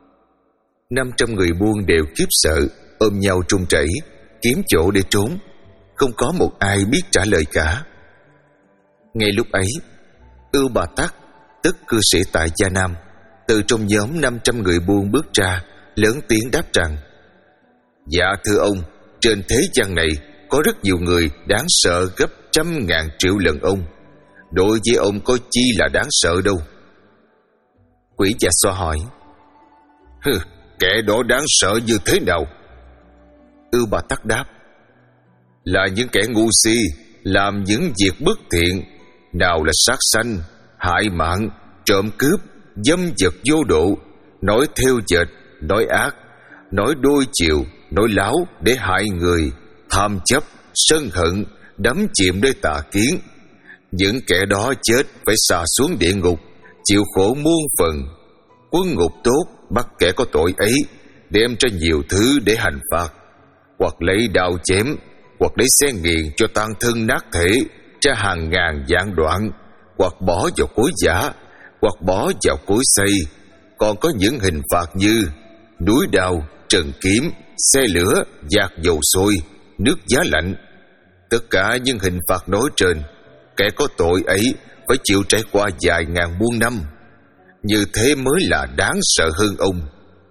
Năm trăm người buôn đều khiếp sợ, ôm nhau run rẩy, kiếm chỗ để trốn. Không có một ai biết trả lời cả. Ngay lúc ấy, Ưu Bà Tắc, tức cư sĩ tại Gia Nam, từ trong nhóm năm trăm người buôn bước ra, lớn tiếng đáp rằng: Dạ thưa ông, trên thế gian này có rất nhiều người đáng sợ gấp trăm ngàn triệu lần ông. Đối với ông có chi là đáng sợ đâu. Quỷ dạ xoa hỏi: Hừ, kẻ đó đáng sợ như thế nào? Ưu Bà Tắc đáp: Là những kẻ ngu si, làm những việc bất thiện, nào là sát sanh, hại mạng, trộm cướp, dâm dật vô độ, nói theo dệt, nói ác, nói đôi chiều, nói láo để hại người, tham chấp, sân hận, đắm chìm nơi tà kiến. Những kẻ đó chết phải xà xuống địa ngục, chịu khổ muôn phần. Quân ngục tốt bắt kẻ có tội ấy, đem ra nhiều thứ để hành phạt, hoặc lấy đao chém, hoặc lấy xe nghiền cho tan thân nát thể ra hàng ngàn vạn đoạn, hoặc bỏ vào cối giã, hoặc bỏ vào cối xay. Còn có những hình phạt như núi đao, trần kiếm, xe lửa, dạt dầu sôi, nước giá lạnh. Tất cả những hình phạt nói trên, kẻ có tội ấy phải chịu trải qua vài ngàn muôn năm. Như thế mới là đáng sợ hơn ông.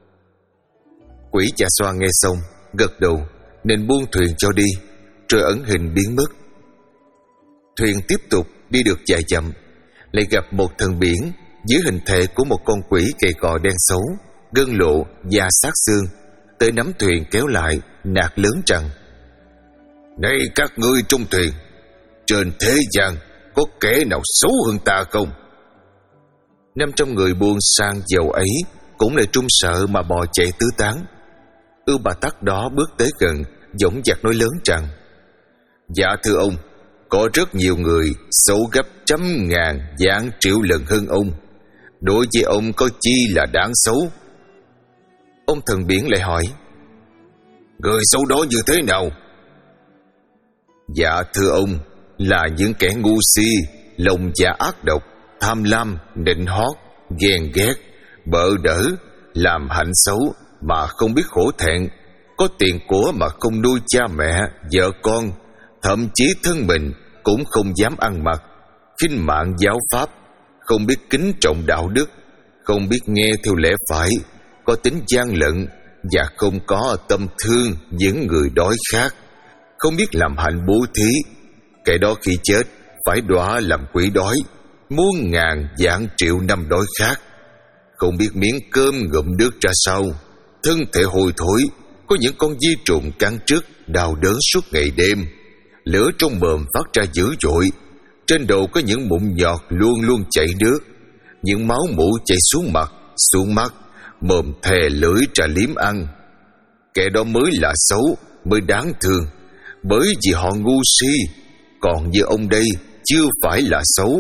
Quỷ dạ xoa nghe xong, gật đầu, nên buông thuyền cho đi, rồi ẩn hình biến mất. Thuyền tiếp tục đi được vài dặm, lại gặp một thần biển dưới hình thể của một con quỷ gầy gò đen xấu, gân lộ, da sát xương, tới nắm thuyền kéo lại, nạt lớn rằng: Này các ngươi trong thuyền, trên thế gian có kẻ nào xấu hơn ta không? Năm trăm người buôn sang giàu ấy cũng lại trung sợ mà bò chạy tứ tán. Ưu Bà Tắc đó bước tới gần, dõng dạc nói lớn rằng: Dạ thưa ông, có rất nhiều người xấu gấp trăm ngàn vạn triệu lần hơn ông. Đối với ông có chi là đáng xấu? Ông thần biển lại hỏi: Người xấu đó như thế nào? Dạ thưa ông, là những kẻ ngu si, lòng dạ ác độc, tham lam, nịnh hót, ghen ghét, bợ đỡ, làm hạnh xấu mà không biết khổ thẹn, có tiền của mà không nuôi cha mẹ, vợ con, thậm chí thân mình cũng không dám ăn mặc, khinh mạng giáo pháp, không biết kính trọng đạo đức, không biết nghe theo lẽ phải, có tính gian lận và không có tâm thương những người đói khát, không biết làm hạnh bố thí. Kẻ đó khi chết phải đọa làm quỷ đói, muôn ngàn vạn triệu năm đói khát, không biết miếng cơm ngụm nước ra sao, thân thể hôi thối, có những con vi trùng cắn trước, đau đớn suốt ngày đêm, lửa trong mồm phát ra dữ dội, trên đầu có những mụn nhọt luôn luôn chảy nước, những máu mủ chảy xuống mặt, xuống mắt, mồm thè lưỡi ra liếm ăn. Kẻ đó mới là xấu, mới đáng thương, bởi vì họ ngu si, còn như ông đây chưa phải là xấu.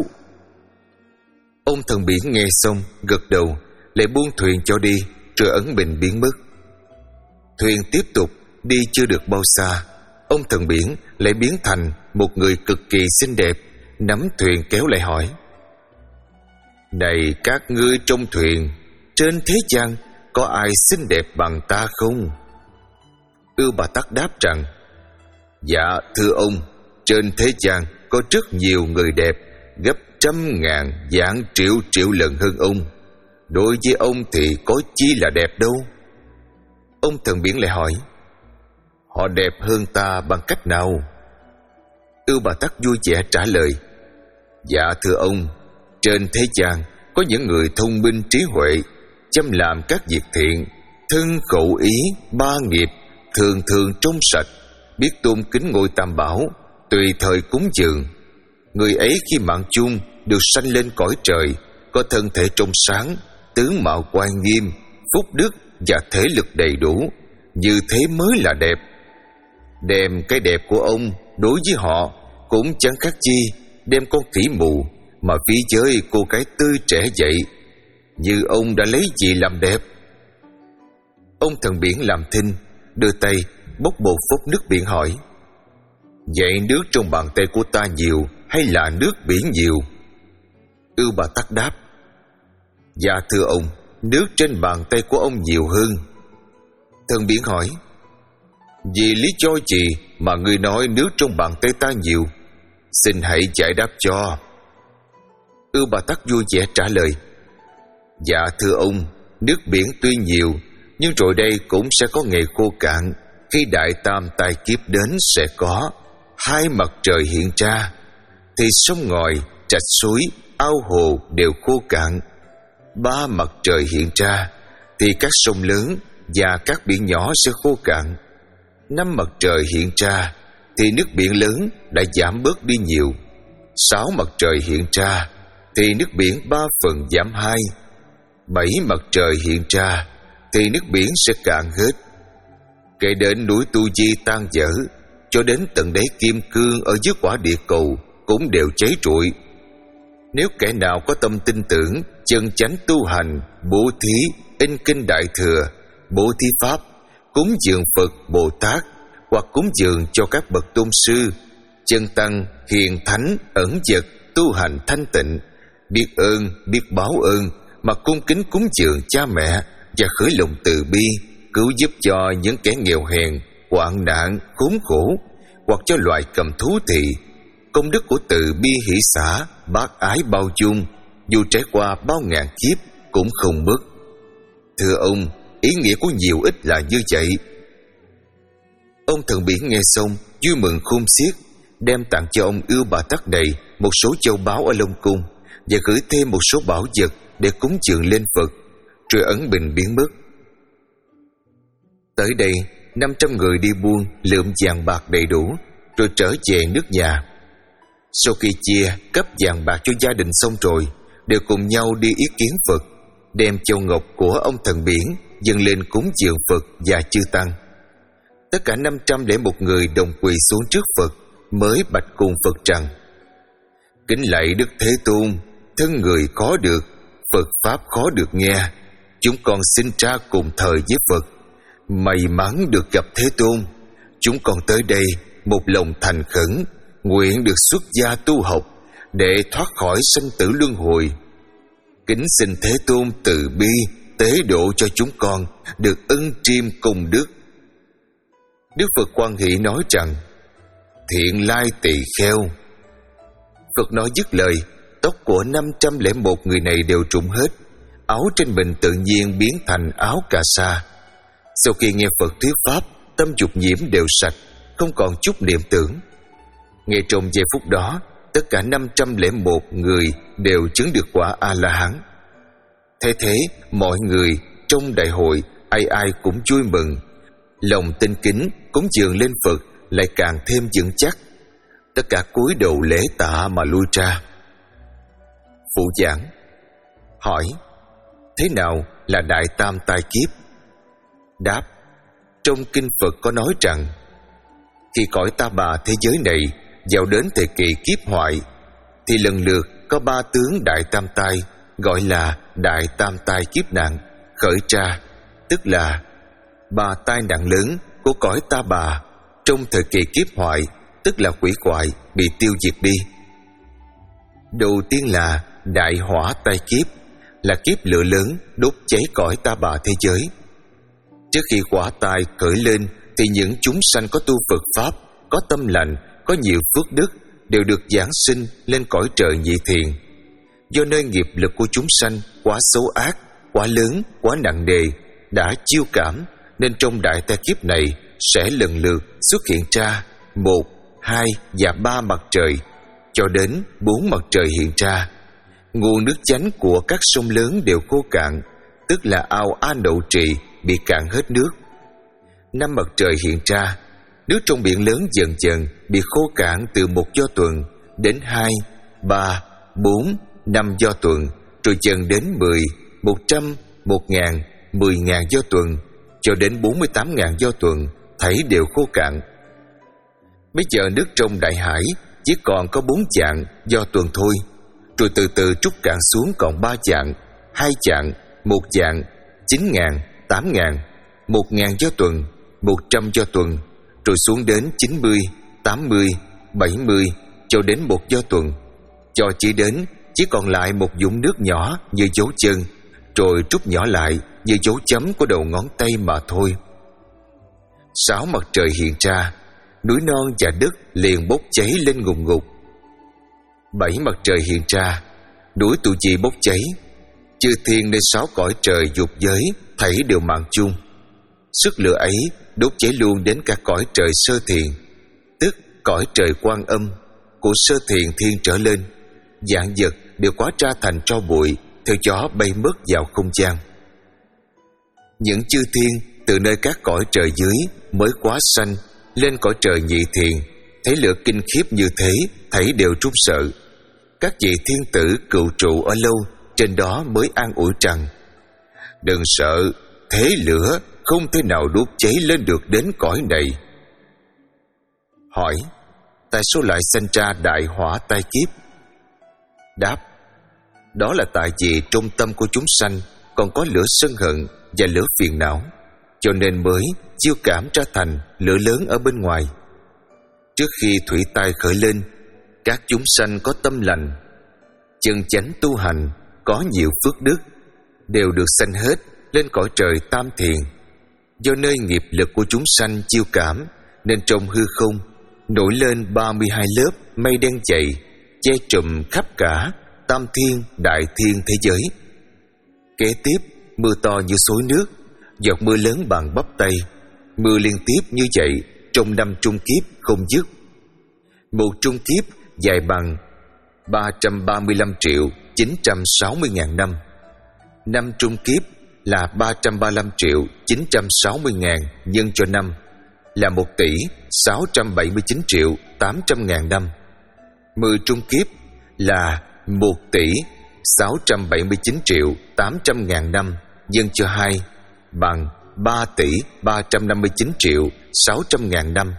Ông thần biển nghe xong, gật đầu, lại buông thuyền cho đi, rồi ẩn mình biến mất. Thuyền tiếp tục đi chưa được bao xa, ông thần biển lại biến thành một người cực kỳ xinh đẹp, nắm thuyền kéo lại hỏi: Này các ngươi trong thuyền, trên thế gian có ai xinh đẹp bằng ta không? Ưu Bà Tắc đáp rằng: Dạ thưa ông, trên thế gian có rất nhiều người đẹp, gấp trăm ngàn vạn triệu triệu lần hơn ông. Đối với ông thì có chi là đẹp đâu. Ông thần biển lại hỏi: Họ đẹp hơn ta bằng cách nào? Ưu Bà Tắc vui vẻ trả lời: Dạ thưa ông, trên thế gian có những người thông minh trí huệ, chăm làm các việc thiện, thân khẩu ý ba nghiệp, thường thường trong sạch, biết tôn kính ngôi Tam Bảo, tùy thời cúng dường. Người ấy khi mạng chung được sanh lên cõi trời, có thân thể trong sáng, tướng mạo oai nghiêm, phúc đức và thể lực đầy đủ, như thế mới là đẹp. Đem cái đẹp của ông đối với họ cũng chẳng khác chi đem con khỉ mù mà phí với cô gái tươi trẻ vậy. Như ông đã lấy gì làm đẹp? Ông thần biển làm thinh, đưa tay bốc một phút nước biển hỏi: vậy nước trong bàn tay của ta nhiều hay là nước biển nhiều? Ưu Bà Tắc đáp: dạ thưa ông, nước trên bàn tay của ông nhiều hơn. Thần biển hỏi: vì lý do gì mà người nói nước trong bàn tay ta nhiều? Xin hãy giải đáp cho. Ưu Bà Tắc vui vẻ trả lời: dạ thưa ông, nước biển tuy nhiều, nhưng rồi đây cũng sẽ có ngày khô cạn. Khi đại tam tai kiếp đến sẽ có hai mặt trời hiện ra, thì sông ngòi, trạch suối, ao hồ đều khô cạn. Ba mặt trời hiện ra thì các sông lớn và các biển nhỏ sẽ khô cạn. Năm mặt trời hiện ra thì nước biển lớn đã giảm bớt đi nhiều. Sáu mặt trời hiện ra thì nước biển ba phần giảm hai. Bảy mặt trời hiện ra thì nước biển sẽ cạn hết. Kể đến núi Tu Di tan vỡ, cho đến tận đáy kim cương ở dưới quả địa cầu cũng đều cháy trụi. Nếu kẻ nào có tâm tin tưởng, chân chánh tu hành, bố thí, in kinh đại thừa, bố thí pháp, cúng dường Phật, Bồ Tát, hoặc cúng dường cho các bậc tôn sư, chân tăng, hiền thánh, ẩn vật, tu hành thanh tịnh, biết ơn, biết báo ơn mà cung kính cúng dường cha mẹ và khởi lòng từ bi, cứu giúp cho những kẻ nghèo hèn, hoạn nạn, khốn khổ, hoặc cho loài cầm thú thì công đức của từ bi hỷ xả, bác ái bao dung, dù trải qua bao ngàn kiếp cũng không mất. Thưa ông, ý nghĩa của nhiều ít là như vậy. Ông thần biển nghe xong vui mừng khôn xiết, đem tặng cho ông Ưu Bà Tắc này một số châu báu ở Long Cung và gửi thêm một số bảo vật để cúng dường lên Phật, rồi ẩn bình biến mất. Tới đây, năm trăm người đi buôn lượm vàng bạc đầy đủ, rồi trở về nước nhà. Sau khi chia cấp vàng bạc cho gia đình xong rồi, đều cùng nhau đi ý kiến Phật, đem châu ngọc của ông thần biển dâng lên cúng dường Phật và chư tăng. Tất cả năm trăm lẻ một người đồng quỳ xuống trước Phật, mới bạch cùng Phật rằng: kính lạy Đức Thế Tôn, thân người khó được, Phật pháp khó được nghe, chúng con sinh ra cùng thời với Phật, may mắn được gặp Thế Tôn. Chúng con tới đây một lòng thành khẩn, nguyện được xuất gia tu học để thoát khỏi sanh tử luân hồi. Kính xin Thế Tôn từ bi tế độ cho chúng con được ân chiêm công đức. Đức Phật Quan Hỷ nói rằng: thiện lai tỳ kheo. Phật nói dứt lời, tóc của năm trăm lẻ một người này đều rụng hết, áo trên mình tự nhiên biến thành áo cà sa. Sau khi nghe Phật thuyết pháp, tâm dục nhiễm đều sạch, không còn chút niệm tưởng. Ngay trong giây phút đó, tất cả năm trăm lẻ một người đều chứng được quả A-la-hán. Thế thế, mọi người trong đại hội ai ai cũng vui mừng, lòng tin kính cúng dường lên Phật lại càng thêm vững chắc. Tất cả cúi đầu lễ tạ mà lui ra. Phụ giảng hỏi: thế nào là đại tam tai kiếp? Đáp: trong kinh Phật có nói rằng, khi cõi ta bà thế giới này vào đến thời kỳ kiếp hoại, thì lần lượt có ba tướng đại tam tai, gọi là đại tam tai kiếp nạn khởi ra, tức là ba tai nạn lớn của cõi ta bà trong thời kỳ kiếp hoại, tức là quỷ quại bị tiêu diệt đi. Đầu tiên là đại hỏa tai kiếp, là kiếp lửa lớn đốt cháy cõi ta bà thế giới. Trước khi hỏa tai khởi lên thì những chúng sanh có tu Phật pháp, có tâm lành, có nhiều phước đức đều được giáng sinh lên cõi trời nhị thiền. Do nơi nghiệp lực của chúng sanh quá xấu ác, quá lớn, quá nặng nề, đã chiêu cảm, nên trong đại tai kiếp này sẽ lần lượt xuất hiện ra một, hai và ba mặt trời, cho đến bốn mặt trời hiện ra. Nguồn nước chánh của các sông lớn đều khô cạn, tức là ao A Nậu Trì bị cạn hết nước. Năm mặt trời hiện ra, nước trong biển lớn dần dần bị khô cạn từ một do tuần đến hai, ba, bốn, năm do tuần, rồi dần đến mười, một trăm, một ngàn, mười ngàn do tuần cho đến bốn mươi tám ngàn do tuần thảy đều khô cạn. Bây giờ nước trong đại hải chỉ còn có bốn chạng do tuần thôi, rồi từ từ trút cạn xuống còn ba chạng, hai chạng, một chạng, chín ngàn, tám ngàn, một ngàn do tuần, một trăm do tuần, rồi xuống đến chín mươi, tám mươi, bảy mươi cho đến một do tuần, cho chỉ đến chỉ còn lại một vũng nước nhỏ như dấu chân, rồi trút nhỏ lại như dấu chấm của đầu ngón tay mà thôi. Sáu mặt trời hiện ra, núi non và đất liền bốc cháy lên ngùn ngụt. Bảy mặt trời hiện ra, núi Tu Di bốc cháy. Chư thiên nơi sáu cõi trời dục giới thảy đều mạng chung. Sức lửa ấy đốt cháy luôn đến cả cõi trời sơ thiền, tức cõi trời Quan Âm của sơ thiền thiên trở lên. Vạn vật đều hóa ra thành tro bụi, theo gió bay mất vào không gian. Những chư thiên từ nơi các cõi trời dưới mới quá sanh lên cõi trời nhị thiền, thấy lửa kinh khiếp như thế, thấy đều run sợ. Các vị thiên tử cựu trụ ở lâu trên đó mới an ủi rằng: đừng sợ, thế lửa không thể nào đốt cháy lên được đến cõi này. Hỏi: tại sao lại sanh ra đại hỏa tai kiếp? Đáp: đó là tại vì trong tâm của chúng sanh còn có lửa sân hận và lửa phiền não, cho nên mới chiêu cảm ra thành lửa lớn ở bên ngoài. Trước khi thủy tai khởi lên, các chúng sanh có tâm lành, chân chánh tu hành, có nhiều phước đức, đều được sanh hết lên cõi trời tam thiền. Do nơi nghiệp lực của chúng sanh chiêu cảm, nên trong hư không nổi lên ba mươi hai lớp mây đen dày, che trùm khắp cả tam thiên đại thiên thế giới. Kế tiếp mưa to như xối nước, giọt mưa lớn bằng bắp tay, mưa liên tiếp như vậy trong năm trung kiếp không dứt. Một trung kiếp dài bằng ba trăm ba mươi lăm triệu chín trăm sáu mươi ngàn năm. Năm trung kiếp là ba trăm ba mươi lăm triệu chín trăm sáu mươi ngàn nhân cho năm là một tỷ sáu trăm bảy mươi chín triệu tám trăm ngàn năm. Mười trung kiếp là một tỷ sáu trăm bảy mươi chín triệu tám trăm ngàn năm nhân cho hai bằng ba tỷ ba trăm năm mươi chín triệu sáu trăm ngàn năm.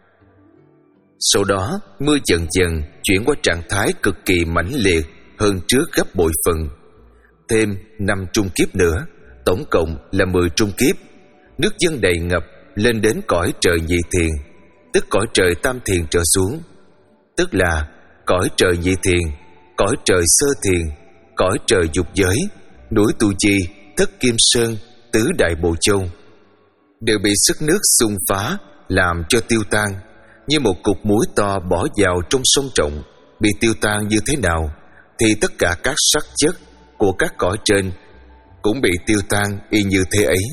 Sau đó mưa dần dần chuyển qua trạng thái cực kỳ mãnh liệt hơn trước gấp bội phần. Thêm năm trung kiếp nữa, tổng cộng là mười trung kiếp. Nước dâng đầy ngập lên đến cõi trời nhị thiền, tức cõi trời tam thiền trở xuống, tức là cõi trời nhị thiền, cõi trời sơ thiền, cõi trời dục giới, núi Tu Di, Thất Kim Sơn, tứ đại Bồ Châu, đều bị sức nước xung phá làm cho tiêu tan. Như một cục muối to bỏ vào trong sông rộng, bị tiêu tan như thế nào, thì tất cả các sắc chất của các cõi trên cũng bị tiêu tan y như thế ấy.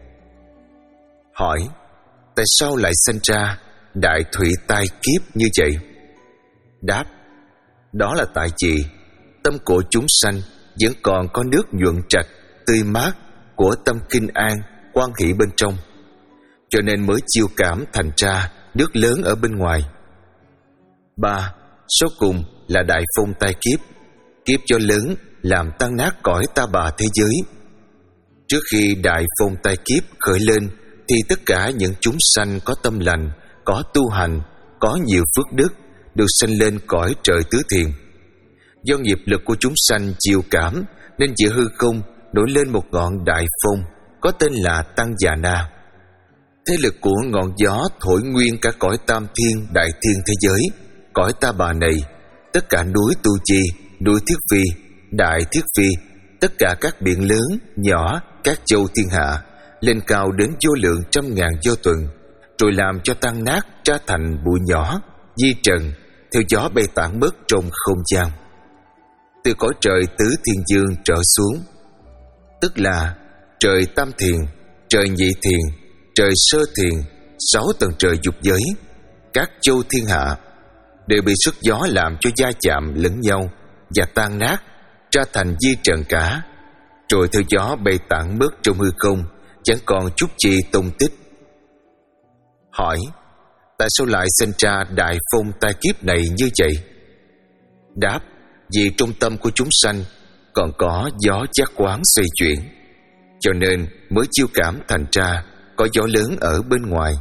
Hỏi: tại sao lại sinh ra đại thủy tai kiếp như vậy? Đáp: đó là tại vì tâm của chúng sanh vẫn còn có nước nhuận trạch, tươi mát của tâm kinh an, quan hỷ bên trong, cho nên mới chiêu cảm thành ra nước lớn ở bên ngoài. Ba, số cùng là đại phong tai kiếp, kiếp cho lớn làm tan nát cõi ta bà thế giới. Trước khi đại phong tai kiếp khởi lên, thì tất cả những chúng sanh có tâm lành, có tu hành, có nhiều phước đức, được sanh lên cõi trời tứ thiền. Do nghiệp lực của chúng sanh chiêu cảm, nên giữa hư không nổi lên một ngọn đại phong có tên là Tăng Già Na. Thế lực của ngọn gió thổi nguyên cả cõi tam thiên đại thiên thế giới. Cõi ta bà này, tất cả núi Tu Di, núi Thiết Phi, đại Thiết Phi, tất cả các biển lớn, nhỏ, các châu thiên hạ, lên cao đến vô lượng trăm ngàn do tuần, rồi làm cho tan nát ra thành bụi nhỏ, di trần, theo gió bay tản mất trong không gian. Từ cõi trời tứ thiên dương trở xuống, tức là trời tam thiền, trời nhị thiền, trời sơ thiền, sáu tầng trời dục giới, các châu thiên hạ, đều bị sức gió làm cho va chạm lẫn nhau và tan nát ra thành di trần cả, rồi theo gió bay tản mất trong hư không, chẳng còn chút chi tung tích. Hỏi: tại sao lại sinh ra đại phong tai kiếp này như vậy? Đáp: vì trong tâm của chúng sanh còn có gió giác quán xoay chuyển, cho nên mới chiêu cảm thành ra có gió lớn ở bên ngoài.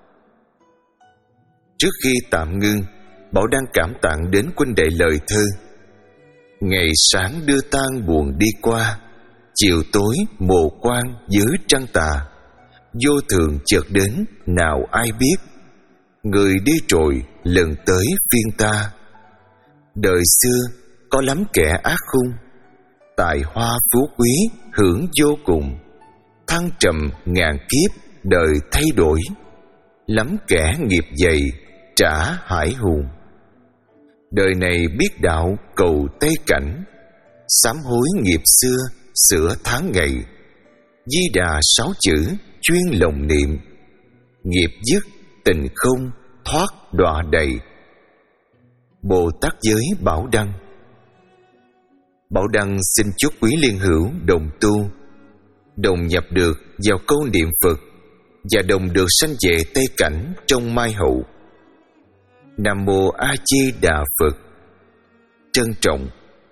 Trước khi tạm ngưng, Bảo đang cảm tạng đến huynh đệ lời thơ: ngày sáng đưa tang buồn đi qua, chiều tối mồ quan dưới trăng tà. Vô thường chợt đến nào ai biết, người đi rồi lần tới phiên ta. Đời xưa có lắm kẻ ác khung, tài hoa phú quý hưởng vô cùng. Thăng trầm ngàn kiếp đời thay đổi, lắm kẻ nghiệp dày trả hải hùng. Đời này biết đạo cầu Tây Cảnh, sám hối nghiệp xưa sửa tháng ngày. Di Đà sáu chữ chuyên lòng niệm, nghiệp dứt tình không thoát đọa đầy. Bồ Tát giới Bảo Đăng. Bảo Đăng xin chúc quý liên hữu đồng tu, đồng nhập được vào câu niệm Phật và đồng được sanh về Tây Cảnh trong mai hậu. Nam Mô A Di Đà Phật. Trân trọng.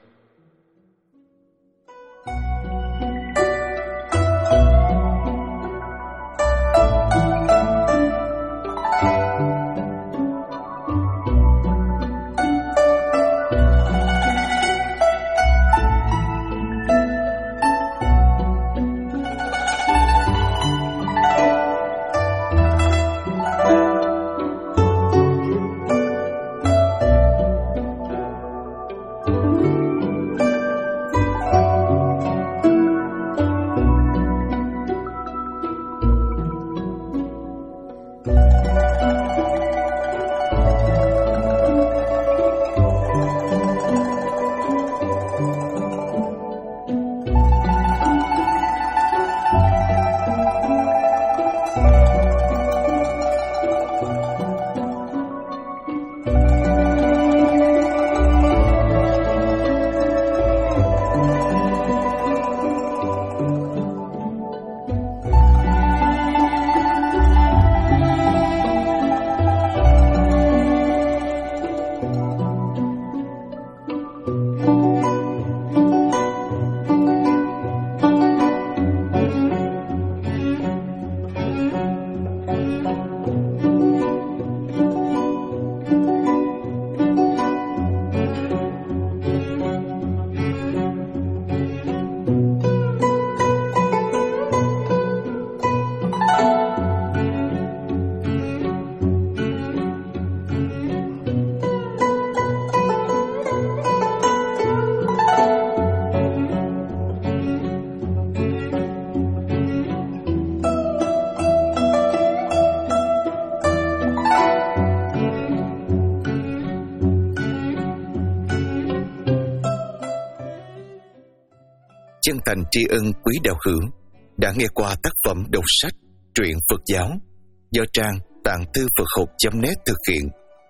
Chân thành tri ân quý đạo hữu đã nghe qua tác phẩm đọc sách truyện Phật giáo do trang tạng thư Phật học chấm net thực hiện.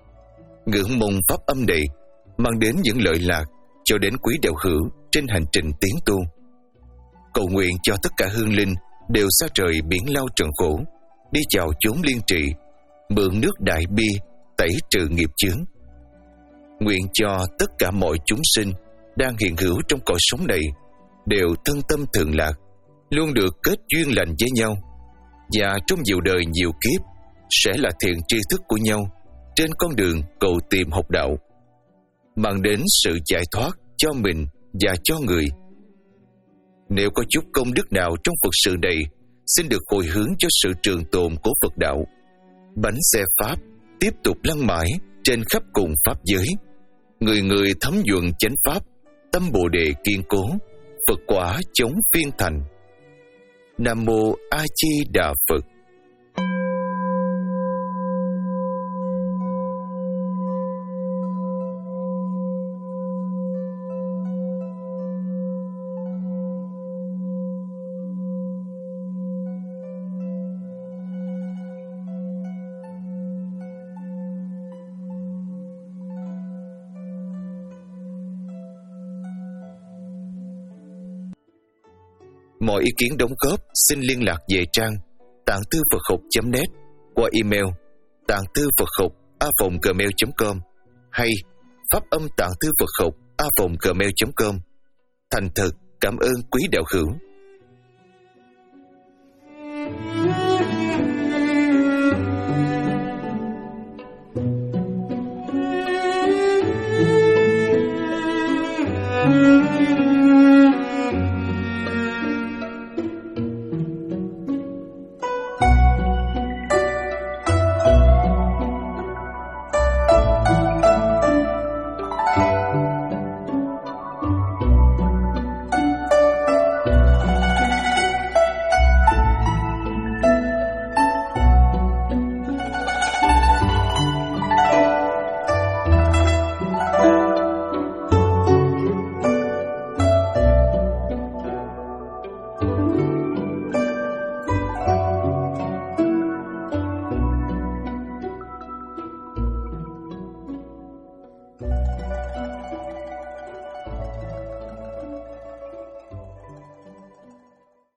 Ngưỡng mong pháp âm này mang đến những lợi lạc cho đến quý đạo hữu trên hành trình tiến tu. Cầu nguyện cho tất cả hương linh đều xa rời biển lao trần khổ, đi vào chốn liên trị, mượn nước đại bi tẩy trừ nghiệp chướng. Nguyện cho tất cả mọi chúng sinh đang hiện hữu trong cõi sống này đều thân tâm thượng lạc, luôn được kết duyên lành với nhau, và trong nhiều đời nhiều kiếp sẽ là thiện tri thức của nhau trên con đường cầu tìm học đạo, mang đến sự giải thoát cho mình và cho người. Nếu có chút công đức nào trong Phật sự này, xin được hồi hướng cho sự trường tồn của Phật đạo. Bánh xe Pháp tiếp tục lăn mãi trên khắp cùng Pháp giới, người người thấm nhuận chánh Pháp, tâm Bồ Đề kiên cố, Phật quả chống phiên thành. Nam Mô A Di Đà Phật. Mọi ý kiến đóng góp xin liên lạc về trang tạng thư Phật học chấm net qua email tạng thư Phật học a vòng gmail chấm com hay pháp âm tạng thư Phật học a vòng gmail chấm com. Thành thật cảm ơn quý đạo hữu.